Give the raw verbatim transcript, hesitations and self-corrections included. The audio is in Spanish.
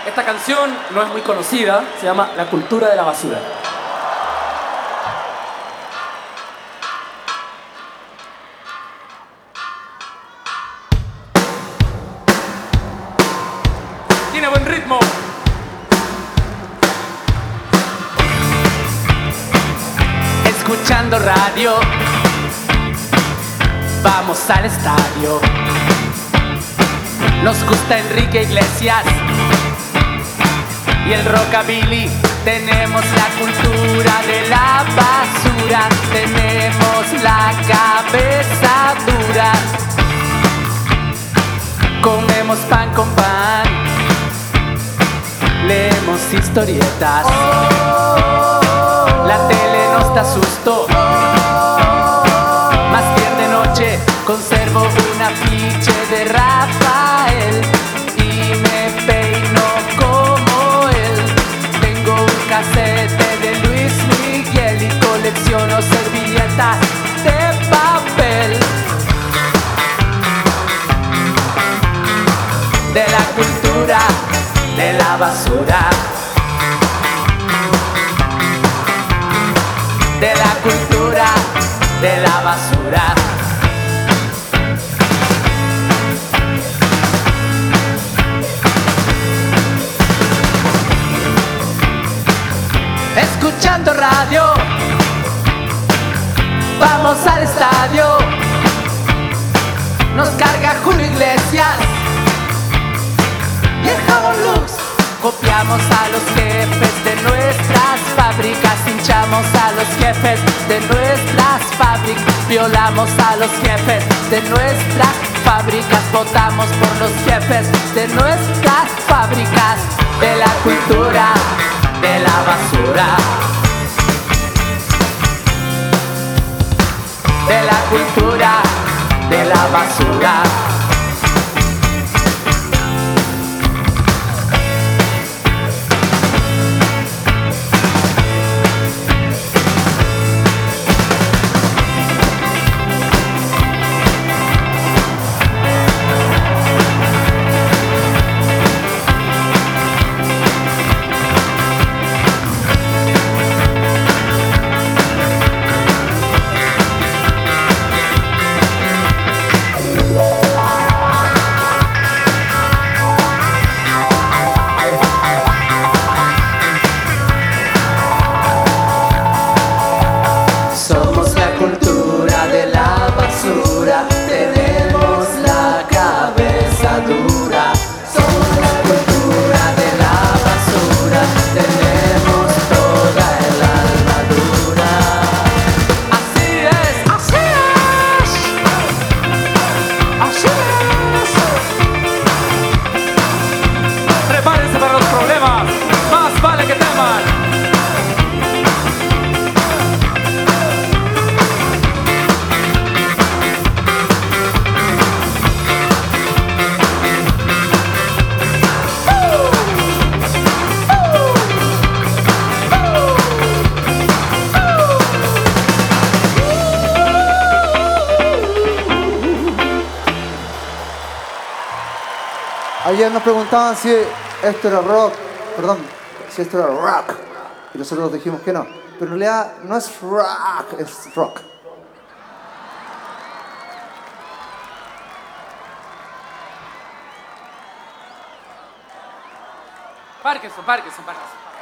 Esta canción no es muy conocida, se llama La cultura de la basura. Tiene buen ritmo. Escuchando radio, vamos al estadio. Nos gusta Enrique Iglesias y el rockabilly. Tenemos la cultura de la basura, tenemos la cabeza dura. Comemos pan con pan, leemos historietas. La tele nos da susto, más bien de noche conservo un afiche de Rafael y me peino como él. Tengo un casete de Luis Miguel y colecciono servilletas de papel. De la cultura de la basura, de la cultura de la basura. Escuchando radio, vamos al estadio. Nos carga Julio Iglesias y el jabón Lux. Copiamos a los jefes de nuestras fábricas, hinchamos a los jefes de nuestras fábricas, violamos a los jefes de nuestras fábricas, votamos por los jefes de nuestras fábricas. De la cultura de la basura, de la cultura de la basura. Ayer nos preguntaban si esto era rock, perdón, si esto era rock, y nosotros dijimos que no, pero en realidad no es rock, es rock. Parkinson, Parkinson, Parkinson.